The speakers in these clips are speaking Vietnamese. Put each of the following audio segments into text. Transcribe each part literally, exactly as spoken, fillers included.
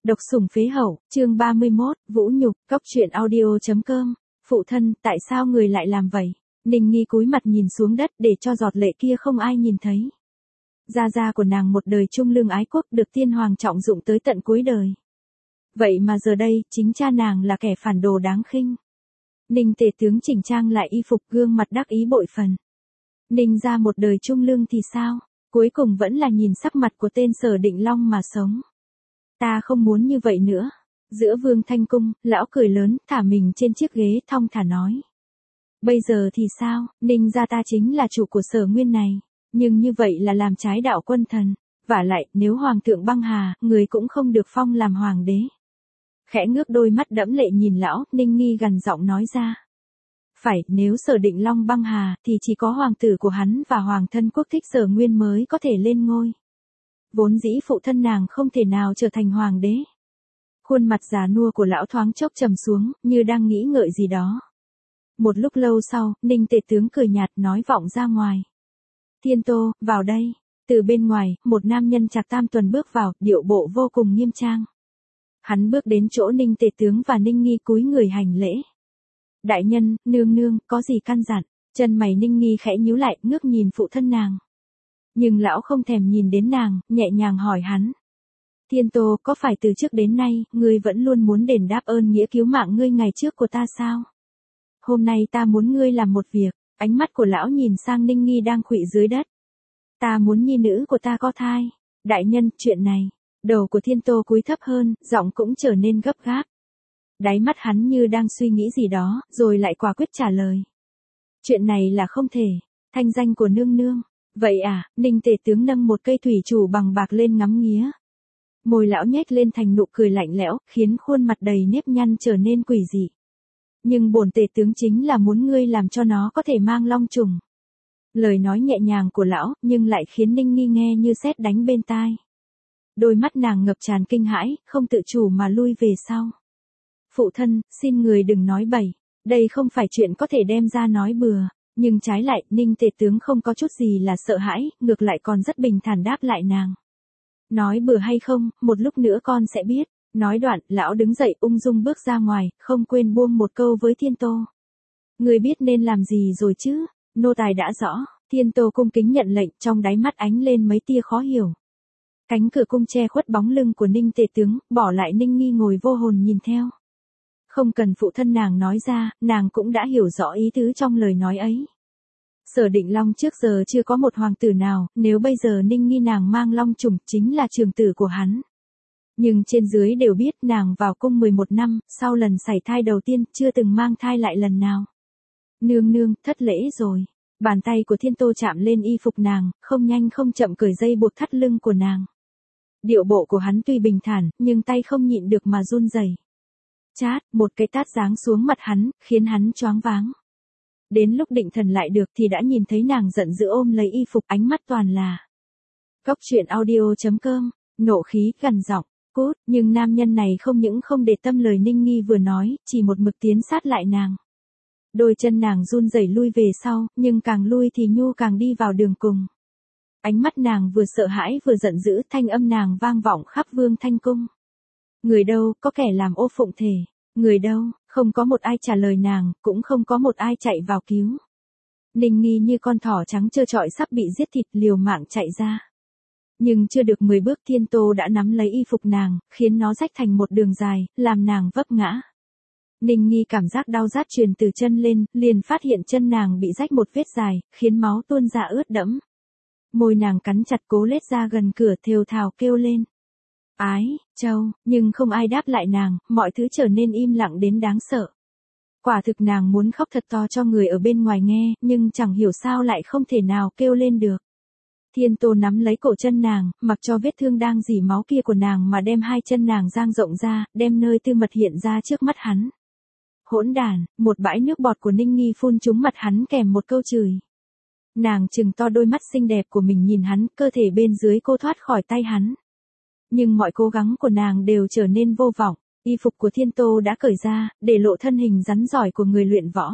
Độc sủng phế hậu, chương ba mươi mốt, Vũ nhục, cốc truyện audio chấm com. Phụ thân, tại sao người lại làm vậy? Ninh Nghi cúi mặt nhìn xuống đất để cho giọt lệ kia không ai nhìn thấy. Gia gia của nàng một đời trung lương ái quốc được tiên hoàng trọng dụng tới tận cuối đời. Vậy mà giờ đây, chính cha nàng là kẻ phản đồ đáng khinh. Ninh tể tướng chỉnh trang lại y phục, gương mặt đắc ý bội phần. Ninh gia một đời trung lương thì sao? Cuối cùng vẫn là nhìn sắc mặt của tên Sở Định Long mà sống. Ta không muốn như vậy nữa. Giữa Vương Thanh Cung, lão cười lớn, thả mình trên chiếc ghế thong thả nói. Bây giờ thì sao, Ninh gia ta chính là chủ của Sở Nguyên này. Nhưng như vậy là làm trái đạo quân thần. Vả lại, nếu Hoàng thượng băng hà, người cũng không được phong làm Hoàng đế. Khẽ ngước đôi mắt đẫm lệ nhìn lão, Ninh Nghi gằn giọng nói ra. Phải, nếu Sở Định Long băng hà, thì chỉ có hoàng tử của hắn và hoàng thân quốc thích Sở Nguyên mới có thể lên ngôi. Vốn dĩ phụ thân nàng không thể nào trở thành hoàng đế. Khuôn mặt già nua của lão thoáng chốc trầm xuống, như đang nghĩ ngợi gì đó. Một lúc lâu sau, Ninh tể tướng cười nhạt nói vọng ra ngoài. Thiên Tô, vào đây. Từ bên ngoài, một nam nhân trạc tam tuần bước vào, điệu bộ vô cùng nghiêm trang. Hắn bước đến chỗ Ninh tể tướng và Ninh Nghi cúi người hành lễ. Đại nhân, nương nương, có gì căn dặn? Chân mày Ninh Nghi khẽ nhíu lại, ngước nhìn phụ thân nàng. Nhưng lão không thèm nhìn đến nàng, nhẹ nhàng hỏi hắn. Thiên Tô, có phải từ trước đến nay, ngươi vẫn luôn muốn đền đáp ơn nghĩa cứu mạng ngươi ngày trước của ta sao? Hôm nay ta muốn ngươi làm một việc. Ánh mắt của lão nhìn sang Ninh Nghi đang khuỵu dưới đất. Ta muốn nhi nữ của ta có thai. Đại nhân, chuyện này. Đầu của Thiên Tô cúi thấp hơn, giọng cũng trở nên gấp gáp. Đáy mắt hắn như đang suy nghĩ gì đó, rồi lại quả quyết trả lời. Chuyện này là không thể. Thanh danh của nương nương. Vậy à, Ninh tể tướng nâng một cây thủy chủ bằng bạc lên ngắm nghía. Môi lão nhếch lên thành nụ cười lạnh lẽo, khiến khuôn mặt đầy nếp nhăn trở nên quỷ dị. Nhưng bổn tể tướng chính là muốn ngươi làm cho nó có thể mang long trùng. Lời nói nhẹ nhàng của lão, nhưng lại khiến Ninh Nghi nghe như sét đánh bên tai. Đôi mắt nàng ngập tràn kinh hãi, không tự chủ mà lui về sau. Phụ thân, xin người đừng nói bậy. Đây không phải chuyện có thể đem ra nói bừa. Nhưng trái lại, Ninh tể tướng không có chút gì là sợ hãi, ngược lại còn rất bình thản đáp lại nàng. Nói bừa hay không, một lúc nữa con sẽ biết. Nói đoạn, lão đứng dậy ung dung bước ra ngoài, không quên buông một câu với Thiên Tô. Người biết nên làm gì rồi chứ? Nô tài đã rõ. Thiên Tô cung kính nhận lệnh, trong đáy mắt ánh lên mấy tia khó hiểu. Cánh cửa cung che khuất bóng lưng của Ninh tể tướng, bỏ lại Ninh Nghi ngồi vô hồn nhìn theo. Không cần phụ thân nàng nói ra, nàng cũng đã hiểu rõ ý tứ trong lời nói ấy. Sở Định Long trước giờ chưa có một hoàng tử nào, nếu bây giờ Ninh Nghi nàng mang long trùng chính là trường tử của hắn. Nhưng trên dưới đều biết nàng vào cung mười một năm, sau lần sảy thai đầu tiên chưa từng mang thai lại lần nào. Nương nương, thất lễ rồi. Bàn tay của Thiên Tô chạm lên y phục nàng, không nhanh không chậm cởi dây buộc thắt lưng của nàng. Điệu bộ của hắn tuy bình thản, nhưng tay không nhịn được mà run rẩy. Chát, một cái tát giáng xuống mặt hắn, khiến hắn choáng váng. Đến lúc định thần lại được thì đã nhìn thấy nàng giận dữ ôm lấy y phục, ánh mắt toàn là. Cốc truyện audio chấm com, nộ khí gằn giọng, cút, nhưng nam nhân này không những không để tâm lời Ninh Nghi vừa nói, chỉ một mực tiến sát lại nàng. Đôi chân nàng run rẩy lui về sau, nhưng càng lui thì nhu càng đi vào đường cùng. Ánh mắt nàng vừa sợ hãi vừa giận dữ, thanh âm nàng vang vọng khắp Vương Thanh Cung. Người đâu, có kẻ làm ô phụng thể. Người đâu, không có một ai trả lời nàng, cũng không có một ai chạy vào cứu. Ninh Nghi như con thỏ trắng trơ trọi sắp bị giết thịt liều mạng chạy ra. Nhưng chưa được mười bước Thiên Tô đã nắm lấy y phục nàng, khiến nó rách thành một đường dài, làm nàng vấp ngã. Ninh Nghi cảm giác đau rát truyền từ chân lên, liền phát hiện chân nàng bị rách một vết dài, khiến máu tuôn ra ướt đẫm. Môi nàng cắn chặt cố lết ra gần cửa thều thào kêu lên. Ái, Châu, nhưng không ai đáp lại nàng, mọi thứ trở nên im lặng đến đáng sợ. Quả thực nàng muốn khóc thật to cho người ở bên ngoài nghe, nhưng chẳng hiểu sao lại không thể nào kêu lên được. Thiên Tô nắm lấy cổ chân nàng, mặc cho vết thương đang rỉ máu kia của nàng mà đem hai chân nàng dang rộng ra, đem nơi tư mật hiện ra trước mắt hắn. Hỗn đàn, một bãi nước bọt của Ninh Nghi phun trúng mặt hắn kèm một câu chửi. Nàng trừng to đôi mắt xinh đẹp của mình nhìn hắn, cơ thể bên dưới cô thoát khỏi tay hắn. Nhưng mọi cố gắng của nàng đều trở nên vô vọng, y phục của Thiên Tô đã cởi ra, để lộ thân hình rắn giỏi của người luyện võ.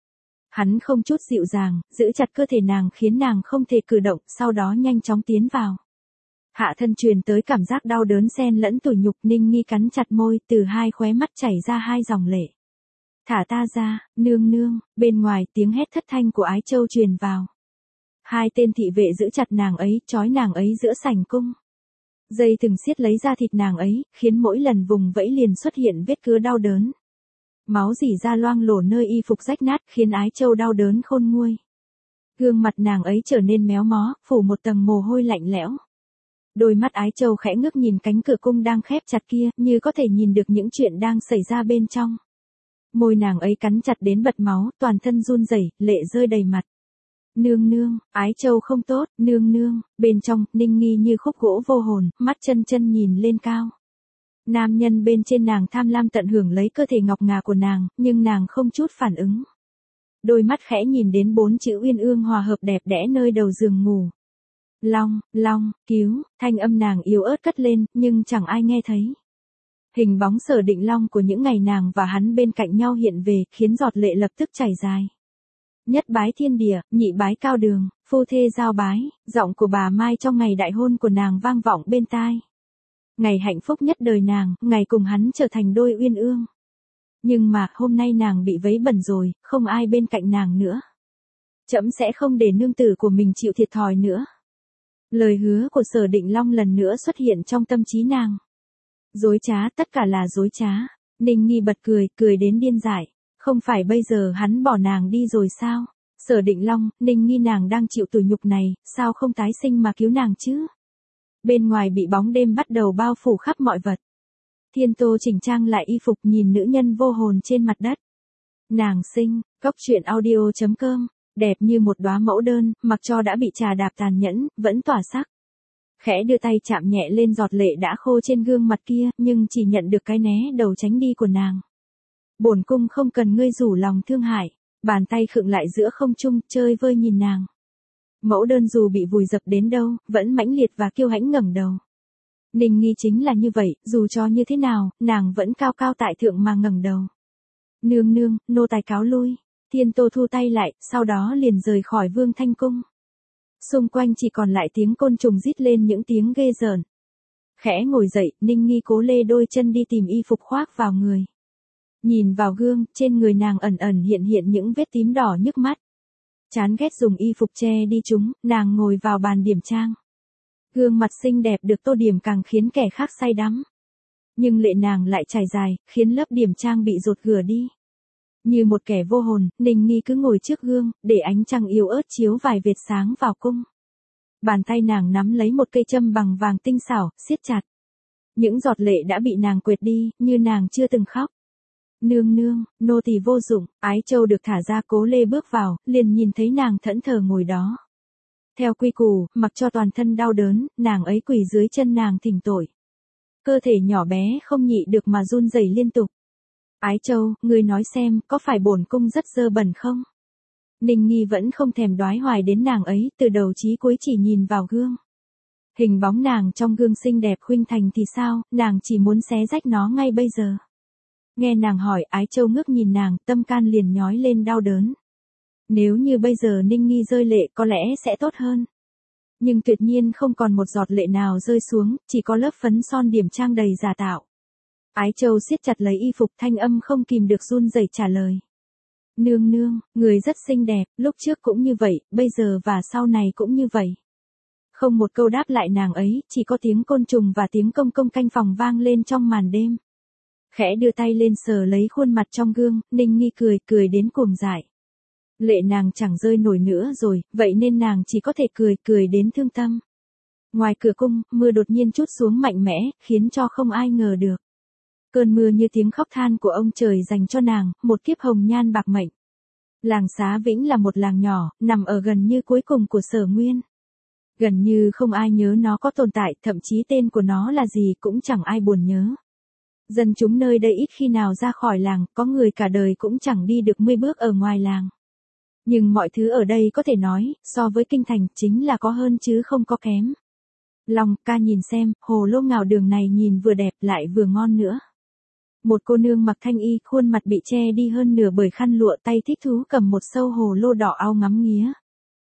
Hắn không chút dịu dàng, giữ chặt cơ thể nàng khiến nàng không thể cử động, sau đó nhanh chóng tiến vào. Hạ thân truyền tới cảm giác đau đớn xen lẫn tủi nhục, Ninh Nghi cắn chặt môi, từ hai khóe mắt chảy ra hai dòng lệ. Thả ta ra, nương nương, bên ngoài tiếng hét thất thanh của Ái Châu truyền vào. Hai tên thị vệ giữ chặt nàng ấy, trói nàng ấy giữa sảnh cung. Dây thừng siết lấy da thịt nàng ấy, khiến mỗi lần vùng vẫy liền xuất hiện vết cứa đau đớn. Máu rỉ ra loang lổ nơi y phục rách nát, khiến Ái Châu đau đớn khôn nguôi. Gương mặt nàng ấy trở nên méo mó, phủ một tầng mồ hôi lạnh lẽo. Đôi mắt Ái Châu khẽ ngước nhìn cánh cửa cung đang khép chặt kia, như có thể nhìn được những chuyện đang xảy ra bên trong. Môi nàng ấy cắn chặt đến bật máu, toàn thân run rẩy, lệ rơi đầy mặt. Nương nương, Ái Châu không tốt, nương nương, bên trong, Ninh Nghi như khúc gỗ vô hồn, mắt chân chân nhìn lên cao. Nam nhân bên trên nàng tham lam tận hưởng lấy cơ thể ngọc ngà của nàng, nhưng nàng không chút phản ứng. Đôi mắt khẽ nhìn đến bốn chữ uyên ương hòa hợp đẹp đẽ nơi đầu giường ngủ. Long, long, cứu, thanh âm nàng yếu ớt cất lên, nhưng chẳng ai nghe thấy. Hình bóng Sở Định Long của những ngày nàng và hắn bên cạnh nhau hiện về, khiến giọt lệ lập tức chảy dài. Nhất bái thiên địa, nhị bái cao đường, phu thê giao bái, giọng của bà Mai trong ngày đại hôn của nàng vang vọng bên tai. Ngày hạnh phúc nhất đời nàng, ngày cùng hắn trở thành đôi uyên ương. Nhưng mà, hôm nay nàng bị vấy bẩn rồi, không ai bên cạnh nàng nữa. Trẫm sẽ không để nương tử của mình chịu thiệt thòi nữa. Lời hứa của Sở Định Long lần nữa xuất hiện trong tâm trí nàng. Dối trá, tất cả là dối trá. Ninh Nghi bật cười, cười đến điên dại. Không phải bây giờ hắn bỏ nàng đi rồi sao? Sở Định Long, Ninh Nghi nàng đang chịu tủi nhục này, sao không tái sinh mà cứu nàng chứ? Bên ngoài bị bóng đêm bắt đầu bao phủ khắp mọi vật. Thiên Tô chỉnh trang lại y phục, nhìn nữ nhân vô hồn trên mặt đất. Nàng xinh, cốc truyện audio chấm com, đẹp như một đóa mẫu đơn, mặc cho đã bị trà đạp tàn nhẫn, vẫn tỏa sắc. Khẽ đưa tay chạm nhẹ lên giọt lệ đã khô trên gương mặt kia, nhưng chỉ nhận được cái né đầu tránh đi của nàng. Bổn cung không cần ngươi rủ lòng thương hại, bàn tay khựng lại giữa không trung, chơi vơi nhìn nàng. Mẫu đơn dù bị vùi dập đến đâu, vẫn mãnh liệt và kiêu hãnh ngẩng đầu. Ninh Nghi chính là như vậy, dù cho như thế nào, nàng vẫn cao cao tại thượng mà ngẩng đầu. Nương nương, nô tài cáo lui. Thiên Tô thu tay lại, sau đó liền rời khỏi Vương Thanh Cung. Xung quanh chỉ còn lại tiếng côn trùng rít lên những tiếng ghê rợn. Khẽ ngồi dậy, Ninh Nghi cố lê đôi chân đi tìm y phục khoác vào người. Nhìn vào gương, trên người nàng ẩn ẩn hiện hiện những vết tím đỏ nhức mắt. Chán ghét dùng y phục che đi chúng, nàng ngồi vào bàn điểm trang. Gương mặt xinh đẹp được tô điểm càng khiến kẻ khác say đắm. Nhưng lệ nàng lại trải dài, khiến lớp điểm trang bị rụt rửa đi. Như một kẻ vô hồn, Ninh Nghi cứ ngồi trước gương, để ánh trăng yếu ớt chiếu vài vệt sáng vào cung. Bàn tay nàng nắm lấy một cây châm bằng vàng tinh xảo, siết chặt. Những giọt lệ đã bị nàng quệt đi, như nàng chưa từng khóc. Nương nương, nô tỳ vô dụng. Ái Châu được thả ra, Cố Lê bước vào, liền nhìn thấy nàng thẫn thờ ngồi đó. Theo quy củ, mặc cho toàn thân đau đớn, nàng ấy quỳ dưới chân nàng thỉnh tội. Cơ thể nhỏ bé không nhị được mà run rẩy liên tục. Ái Châu, ngươi nói xem, có phải bổn cung rất dơ bẩn không? Ninh Nghi vẫn không thèm đoái hoài đến nàng ấy, từ đầu chí cuối chỉ nhìn vào gương. Hình bóng nàng trong gương xinh đẹp khuynh thành thì sao, nàng chỉ muốn xé rách nó ngay bây giờ. Nghe nàng hỏi, Ái Châu ngước nhìn nàng, tâm can liền nhói lên đau đớn. Nếu như bây giờ Ninh Nghi rơi lệ có lẽ sẽ tốt hơn. Nhưng tuyệt nhiên không còn một giọt lệ nào rơi xuống, chỉ có lớp phấn son điểm trang đầy giả tạo. Ái Châu siết chặt lấy y phục, thanh âm không kìm được run rẩy trả lời. Nương nương, người rất xinh đẹp, lúc trước cũng như vậy, bây giờ và sau này cũng như vậy. Không một câu đáp lại nàng ấy, chỉ có tiếng côn trùng và tiếng công công canh phòng vang lên trong màn đêm. Khẽ đưa tay lên sờ lấy khuôn mặt trong gương, Ninh Nghi cười, cười đến cuồng dại. Lệ nàng chẳng rơi nổi nữa rồi, vậy nên nàng chỉ có thể cười, cười đến thương tâm. Ngoài cửa cung, mưa đột nhiên trút xuống mạnh mẽ, khiến cho không ai ngờ được. Cơn mưa như tiếng khóc than của ông trời dành cho nàng, một kiếp hồng nhan bạc mệnh. Làng Xá Vĩnh là một làng nhỏ, nằm ở gần như cuối cùng của Sở Nguyên. Gần như không ai nhớ nó có tồn tại, thậm chí tên của nó là gì cũng chẳng ai buồn nhớ. Dân chúng nơi đây ít khi nào ra khỏi làng, có người cả đời cũng chẳng đi được mươi bước ở ngoài làng. Nhưng mọi thứ ở đây có thể nói, so với kinh thành, chính là có hơn chứ không có kém. Long, ca nhìn xem, hồ lô ngào đường này nhìn vừa đẹp lại vừa ngon nữa. Một cô nương mặc thanh y, khuôn mặt bị che đi hơn nửa bởi khăn lụa, tay thích thú cầm một sâu hồ lô đỏ au ngắm nghía.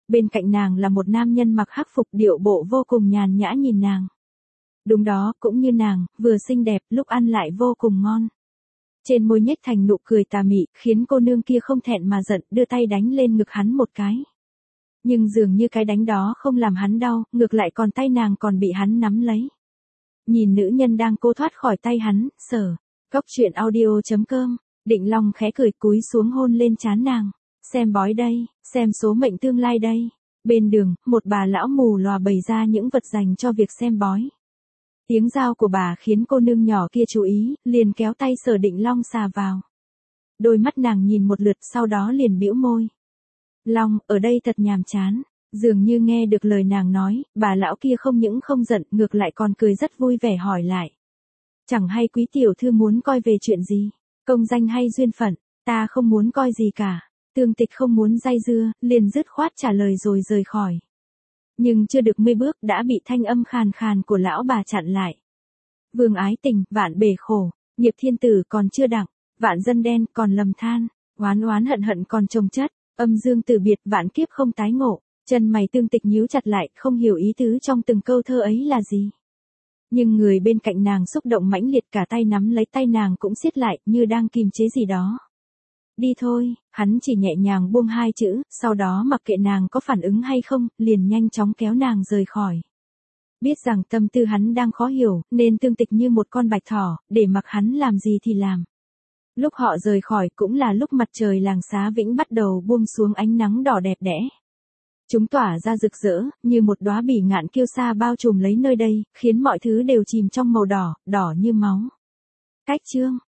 Bên cạnh nàng là một nam nhân mặc hắc phục điệu bộ vô cùng nhàn nhã nhìn nàng. Đúng đó, cũng như nàng, vừa xinh đẹp, lúc ăn lại vô cùng ngon. Trên môi nhếch thành nụ cười tà mị, khiến cô nương kia không thẹn mà giận, đưa tay đánh lên ngực hắn một cái. Nhưng dường như cái đánh đó không làm hắn đau, ngược lại còn tay nàng còn bị hắn nắm lấy. Nhìn nữ nhân đang cố thoát khỏi tay hắn, sở. Cốc truyện audio chấm com, Định Long khẽ cười cúi xuống hôn lên trán nàng. Xem bói đây, xem số mệnh tương lai đây. Bên đường, một bà lão mù lòa bày ra những vật dành cho việc xem bói. Tiếng giao của bà khiến cô nương nhỏ kia chú ý, liền kéo tay Sở Định Long xà vào. Đôi mắt nàng nhìn một lượt sau đó liền bĩu môi. Long, ở đây thật nhàm chán. Dường như nghe được lời nàng nói, bà lão kia không những không giận, ngược lại còn cười rất vui vẻ hỏi lại. Chẳng hay quý tiểu thư muốn coi về chuyện gì? Công danh hay duyên phận? Ta không muốn coi gì cả. Tương Tịch không muốn dây dưa, liền dứt khoát trả lời rồi rời khỏi. Nhưng chưa được mươi bước đã bị thanh âm khàn khàn của lão bà chặn lại. Vương ái tình, vạn bể khổ, nghiệp thiên tử còn chưa đặng, vạn dân đen còn lầm than, oán oán hận hận còn chồng chất, âm dương tử biệt vạn kiếp không tái ngộ. Chân mày Tương Tịch nhíu chặt lại, không hiểu ý tứ trong từng câu thơ ấy là gì. Nhưng người bên cạnh nàng xúc động mãnh liệt, cả tay nắm lấy tay nàng cũng siết lại, như đang kìm chế gì đó. Đi thôi, hắn chỉ nhẹ nhàng buông hai chữ, sau đó mặc kệ nàng có phản ứng hay không, liền nhanh chóng kéo nàng rời khỏi. Biết rằng tâm tư hắn đang khó hiểu, nên Tương Tịch như một con bạch thỏ, để mặc hắn làm gì thì làm. Lúc họ rời khỏi cũng là lúc mặt trời làng Xá Vĩnh bắt đầu buông xuống ánh nắng đỏ đẹp đẽ. Chúng tỏa ra rực rỡ, như một đóa bỉ ngạn kiêu sa bao trùm lấy nơi đây, khiến mọi thứ đều chìm trong màu đỏ, đỏ như máu. Cách chương